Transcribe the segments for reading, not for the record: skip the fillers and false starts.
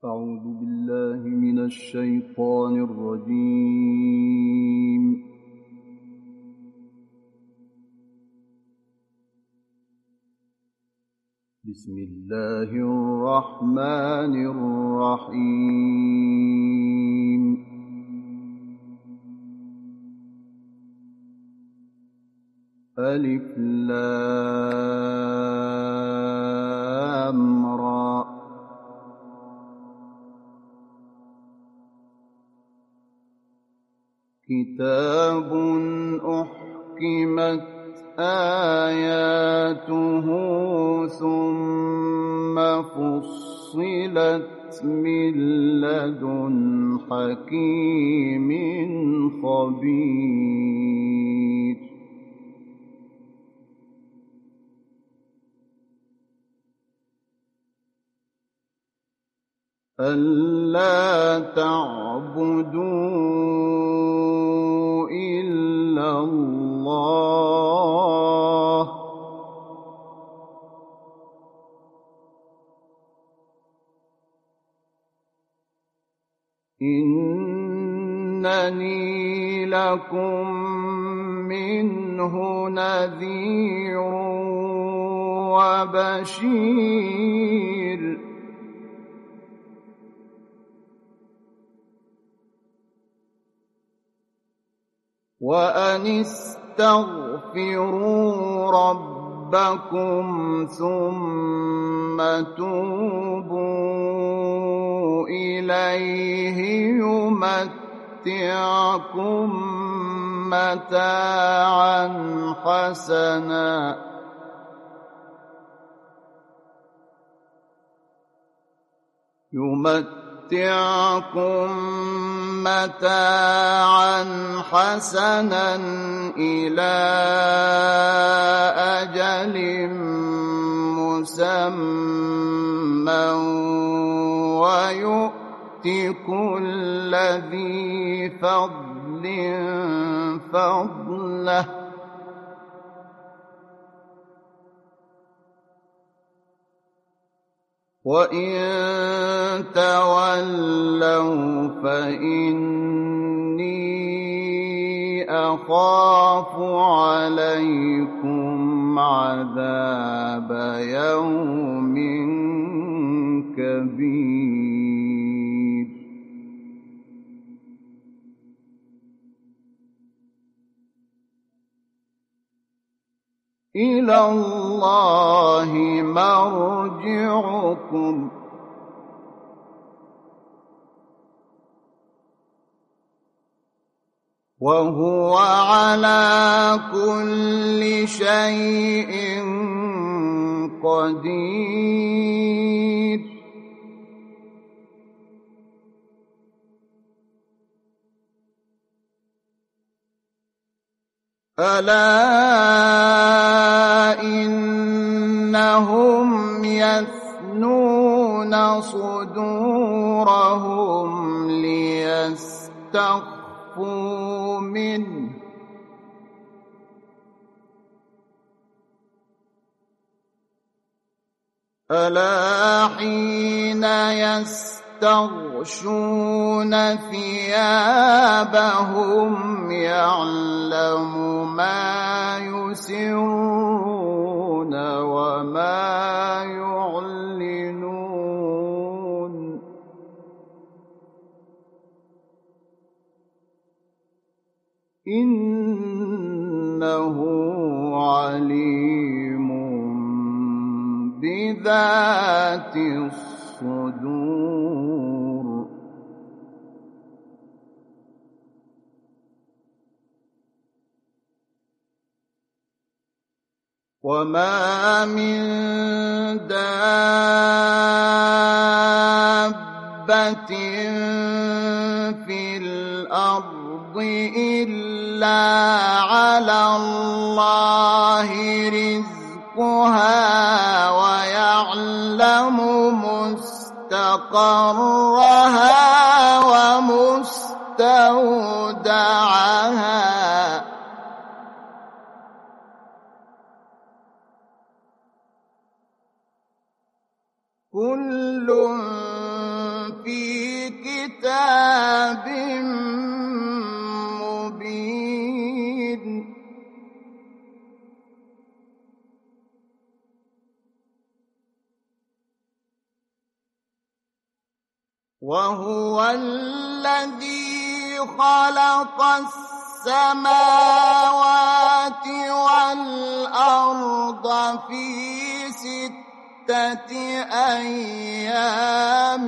أعوذ بالله من الشيطان الرجيم. بسم الله الرحمن الرحيم. ألف لام را. كتاب أحكمت آياته ثم فصلت من لدن حكيم خبير. ألا تعبدوا إلا الله إنني لكم منه نذير وبشير. وأن استغفروا ربكم ثم توبوا إليه يمتعكم متاعا حسنا إلى أجل مسمى ويؤت كل ذي فضل فضله وإن تولوا فإني أخاف عليكم عذاب يوم كبير. إلى الله مرجعكم وهو على كل شيء قدير. ألا إنهم يثنون صدورهم ليستخفوا منه ألا حين يستغشون ثيابهم يعلم ما يسرون وما يعلنون إنه عليم بذات الصدور. وما من دابة في الأرض إلا على الله رزقها ويعلم مستقرها ومستودعها كل كتاب مبين وهو الذي خلق السماوات والأرض في 6 أيام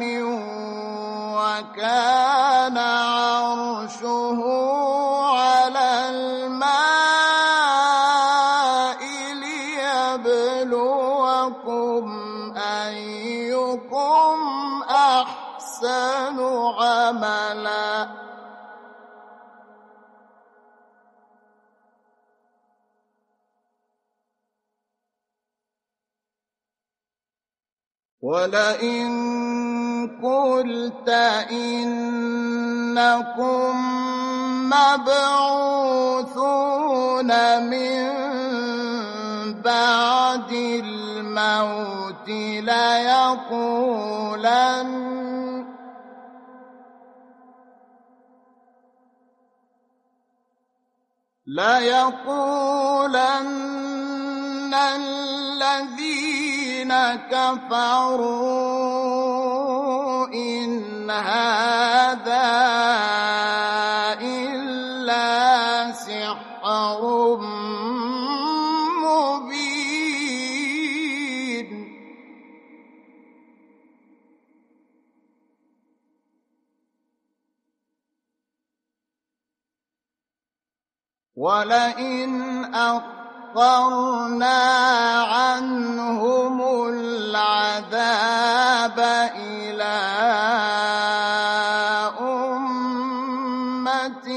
وكان عرشه على الماء ليبلوكم أيكم أحسن عملا ولئن قلت إنكم مبعوثون من بعد الموت ليقولن الذين كفروا إن هذا إلا سحر مبين ولئن أخرنا عنهم العذاب إلى أمة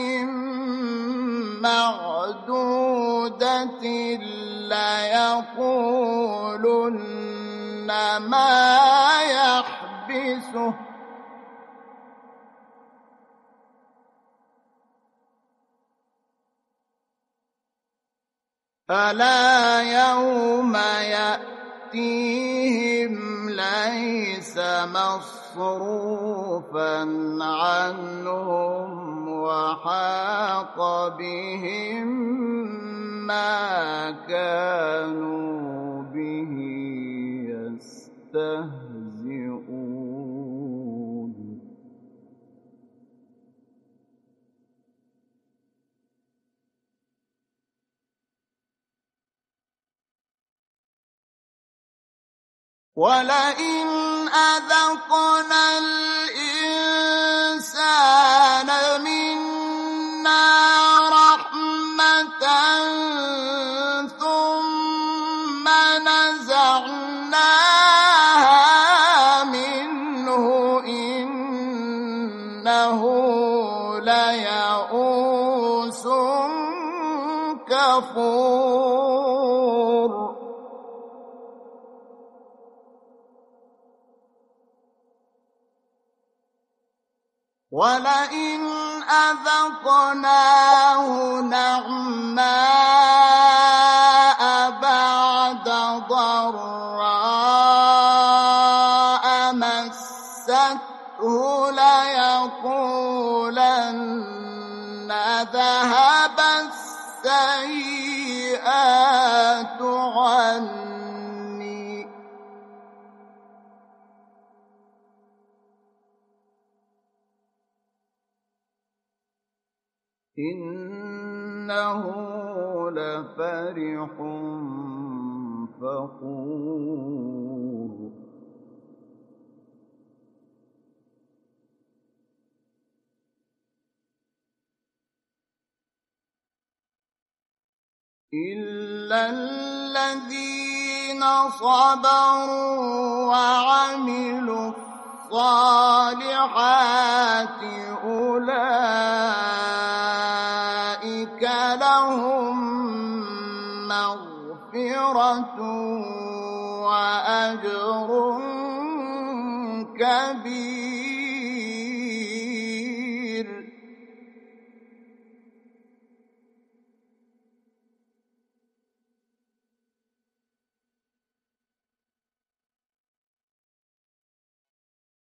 معدودة ليقولن ما يحبسه ألا يوم يأتيهم ليس مصروفا عنهم وحاق بهم ما كانوا به يستهزئون ولئن أذقنا الإنسان منا رحمة ثم نزعناها منه إنه ليئوس كفور ولئن أذقناه نعماء بعد ضراء مسته ليقولن ذهب السيئات عني إنه لفرح فخور إلا الذين صبروا وعملوا الصالحات أولئك لهم مغفرة وأجر كبير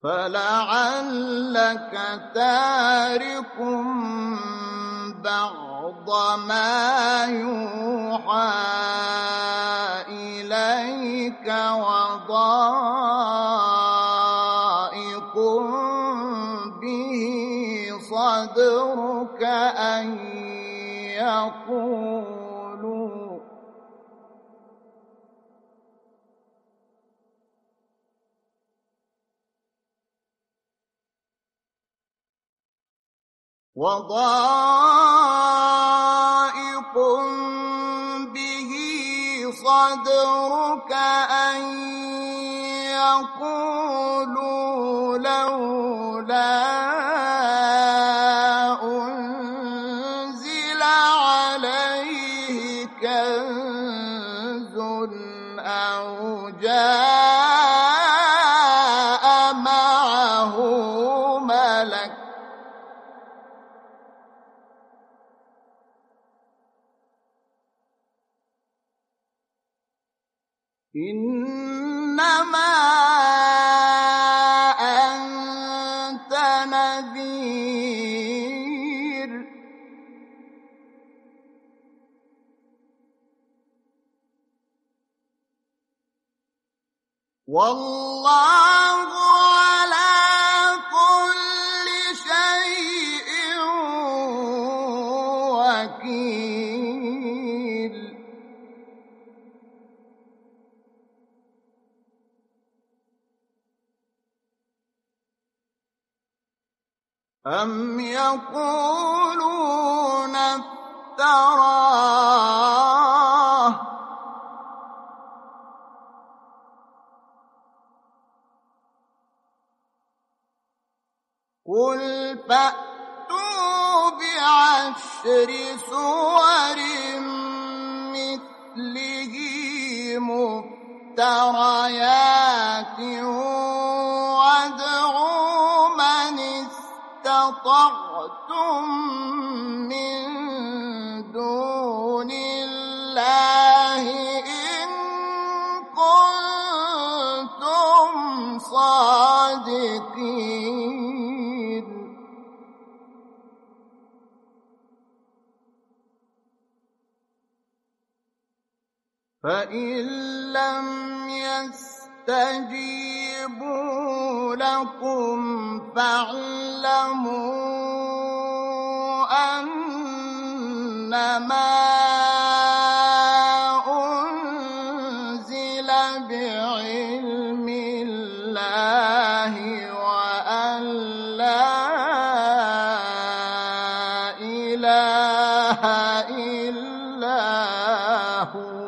فلعلك تارك بعض ما يوحى إليك وضائق به صدرك أن يقولوا وضائق به صدرك أن يقولوا لولا أنزل عليه كنز أو جاء معه ملك إنما أنت نذير والله على كل شيء وكيل أم يقولون افتراه قل فأتوا بعشر سور مثله مفتريات وادعوا من استطعتم من دون الله إن كنتم صادقين فإن لم يستجيبوا لكم فاعلموا أنما أنزل بعلم الله وأن لا إله إلا هو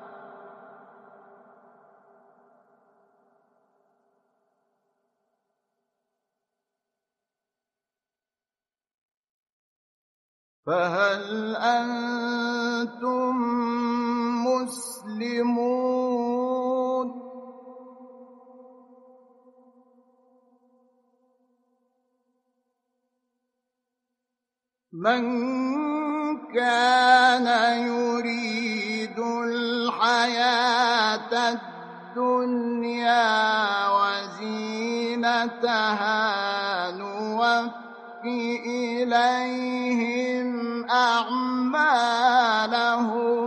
فهل أنتم مسلمون من كان يريد الحياة الدنيا وزينتها نوفي إليهم أعمالهم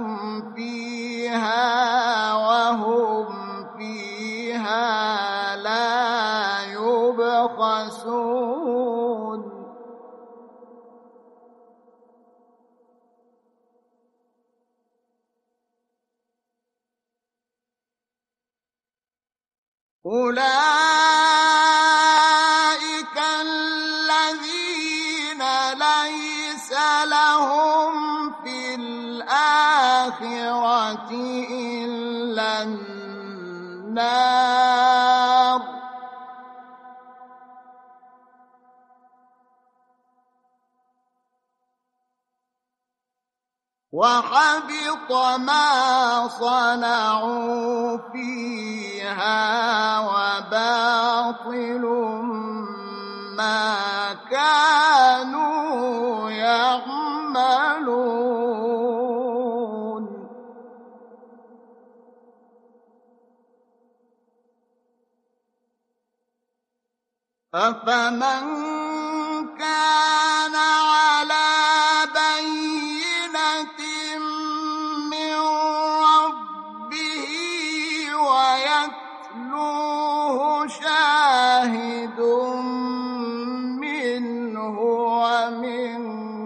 فيها وهم فيها لا يبخسون أولئك الذين ليس لهم في الآخرة إلا النار وحبط ما صنعوا فيها وباطل ما كانوا يعملون أفمن كان على بينة من ربه ويتلوه شاهد منه ومن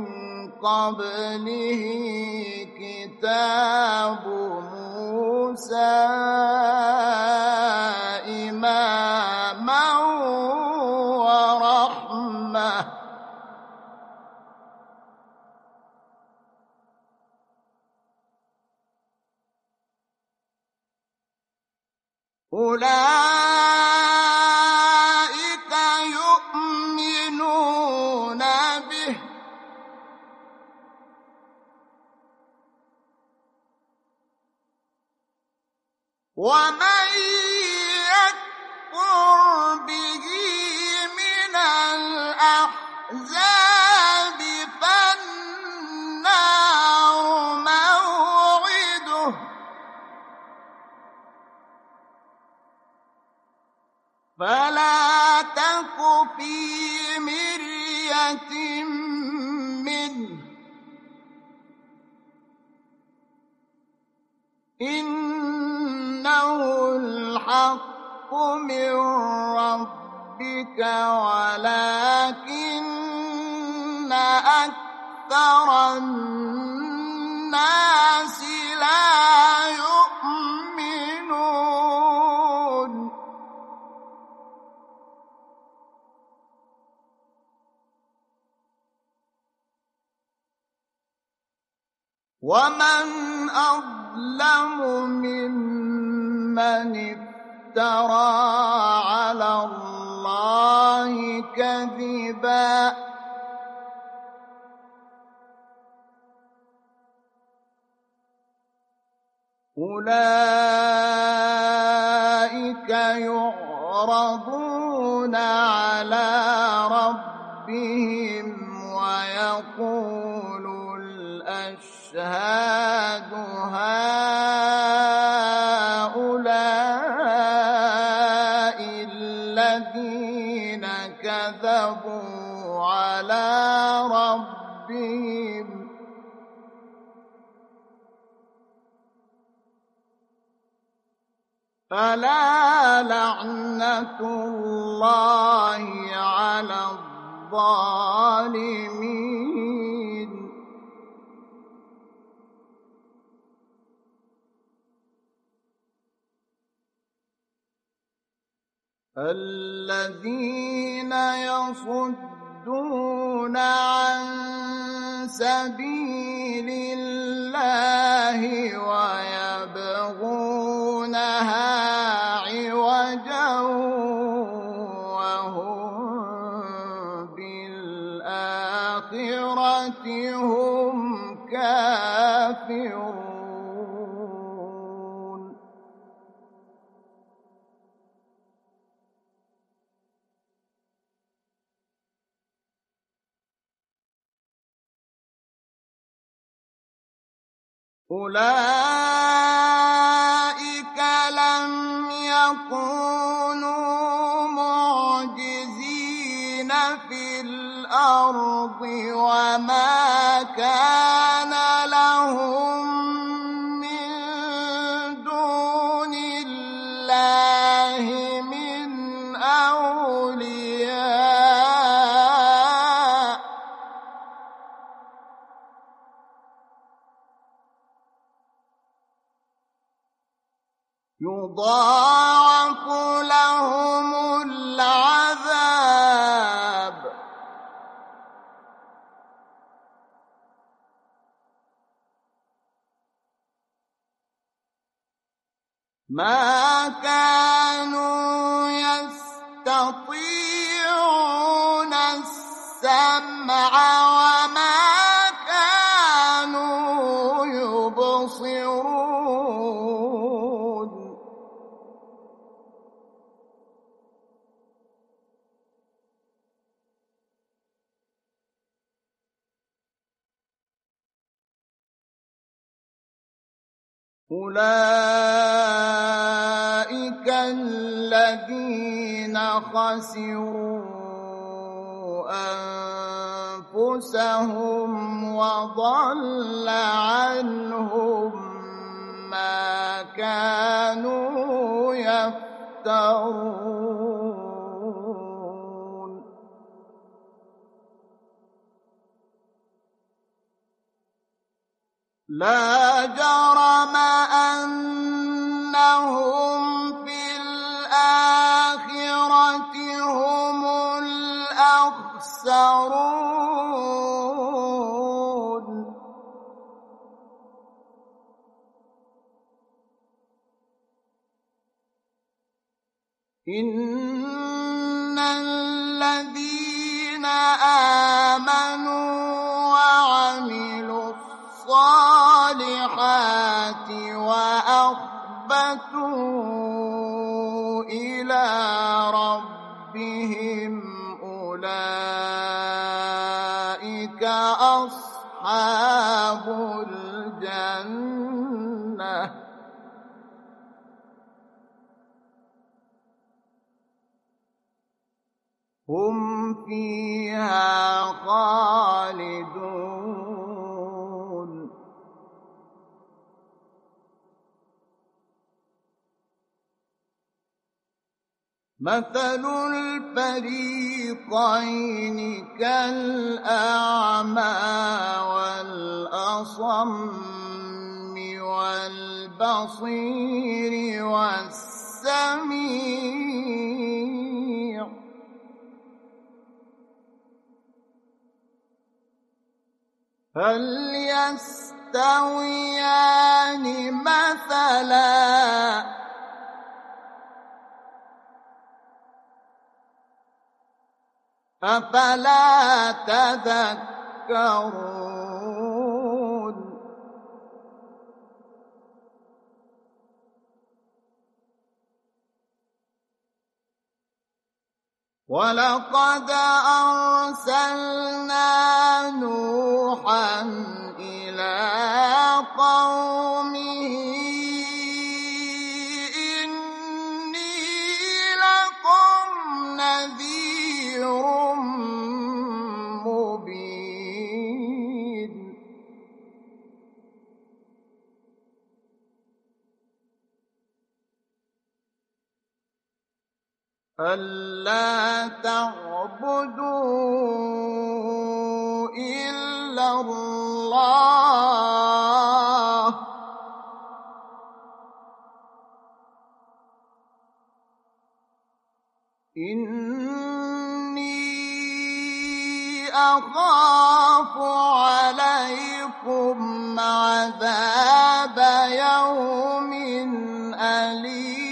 قبله كتاب موسى إماما ورحمة أولئك يؤمنون به ومن يكفر به من الأحزاب فالنار موعده فلا تك في مرية منه إنه الحق من ربك ولكن أكثر الناس لا يؤمنون ومن أظلم ممن افترى على الله كذبا أولئك يعرضون على ربهم ويقول الأشهاد هؤلاء الذين كذبوا على ربهم فلا لعنة الله على الظالمين الذين يصدون عن سبيل الله ويبغونها عوجا وهم بالآخرة هم كافرون أولئك لم يكونوا معجزين في الأرض وما كان لهم من دون الله من أولياء يضاعف لهم العذاب ما كانوا يستطيعون السمع وما كانوا يبصرون أولئك الذين خسروا أنفسهم وضل عنهم ما كانوا يفترون لا جرم أنهم في الآخرة هم الأخسرون إن الذين آمنوا وعملوا الصالحات وأخبتوا إلى ربهم أولئك أصحاب الجنة هم فيها خالدون مثل الفريقين كالأعمى والأصم والبصير والسميع هل يستويان مثلا أفلا تذكرون ولقد أرسلنا نوحا إلى قومه إني لكم نذير مبين ألا تعبدوا إلا الله إني أخاف عليكم عذاب يوم أليم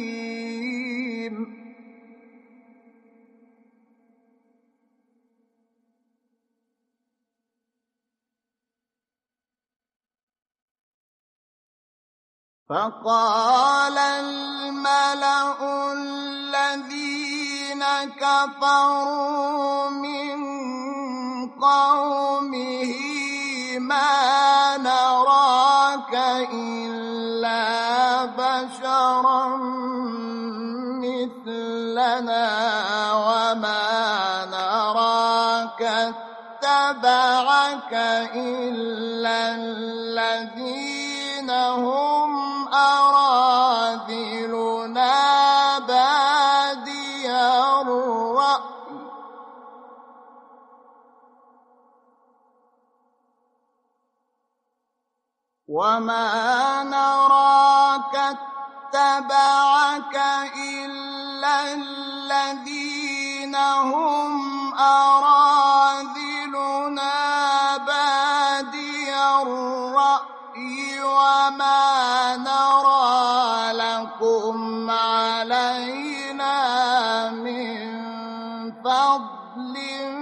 فقال الملأ الذين كفروا من قومه ما نراك إلا بشرا مثلنا وما نراك اتبعك إلا الذين هم أراذلنا بادي الرأي وما نراك اتبعك إلا الذين هم أراذلنا بادي الرأي وما نرى لكم علينا من فضل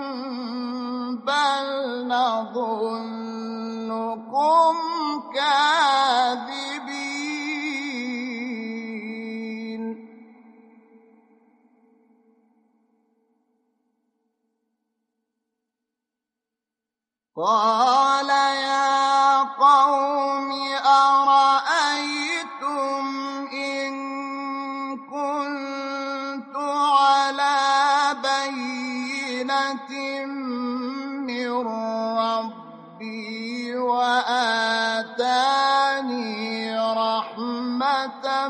بل نظنكم كاذبين قال يا قوم أرأيتم إن كنت على بينة من ربي وآتاني رحمة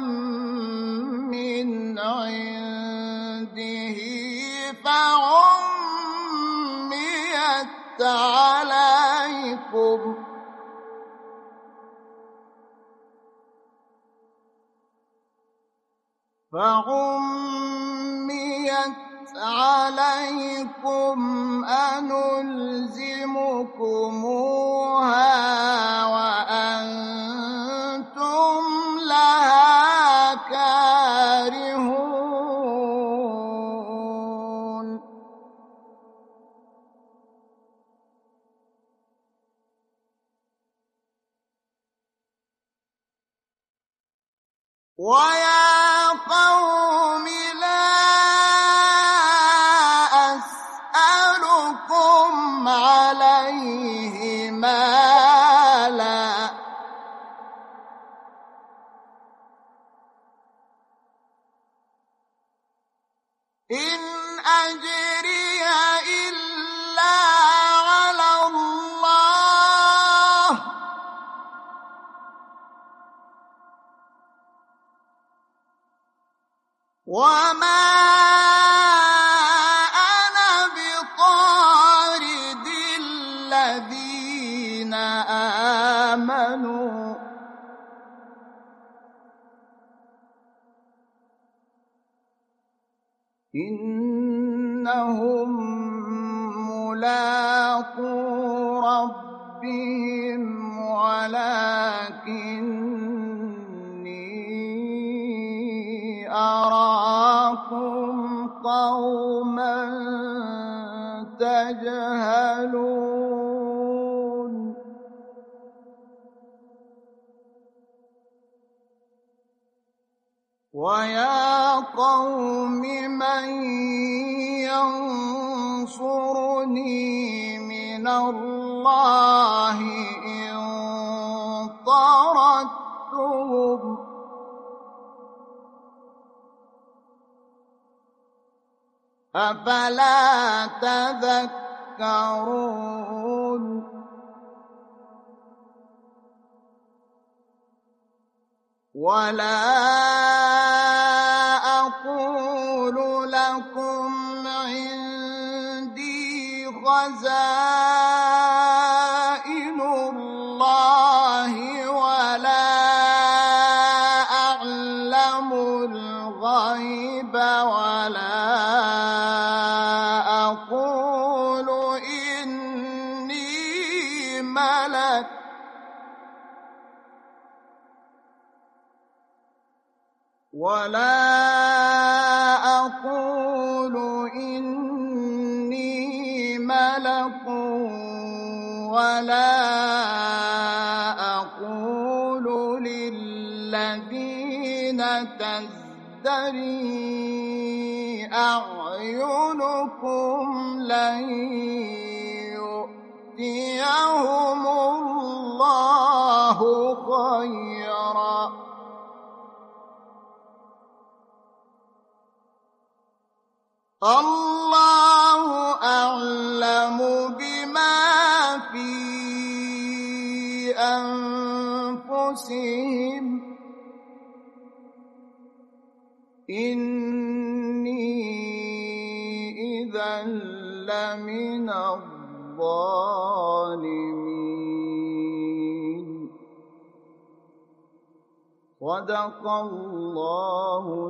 من عنده فعميت عليكم أنلزمكموها وأنتم لها كارهون ويا قوم لا أسألكم عليه مالا إن أجري إلا على الله وما أنا بطارد الذين آمنوا إنهم ملاقو ربهم ولكني أراكم قوما تجهلون ويا قوم من ينصرني من الله إن طردتهم أفلا تذكرون ولا أقول لكم عندي خزائن الله ولا أعلم الغيب ولا أقول إني ملك ولا أقول إني ملك ولا أقول للذين تزدري أعينكم لن يؤتيهم الله خيرا الله أعلم بما في أنفسهم إني إذا لمن الظالمين صدق الله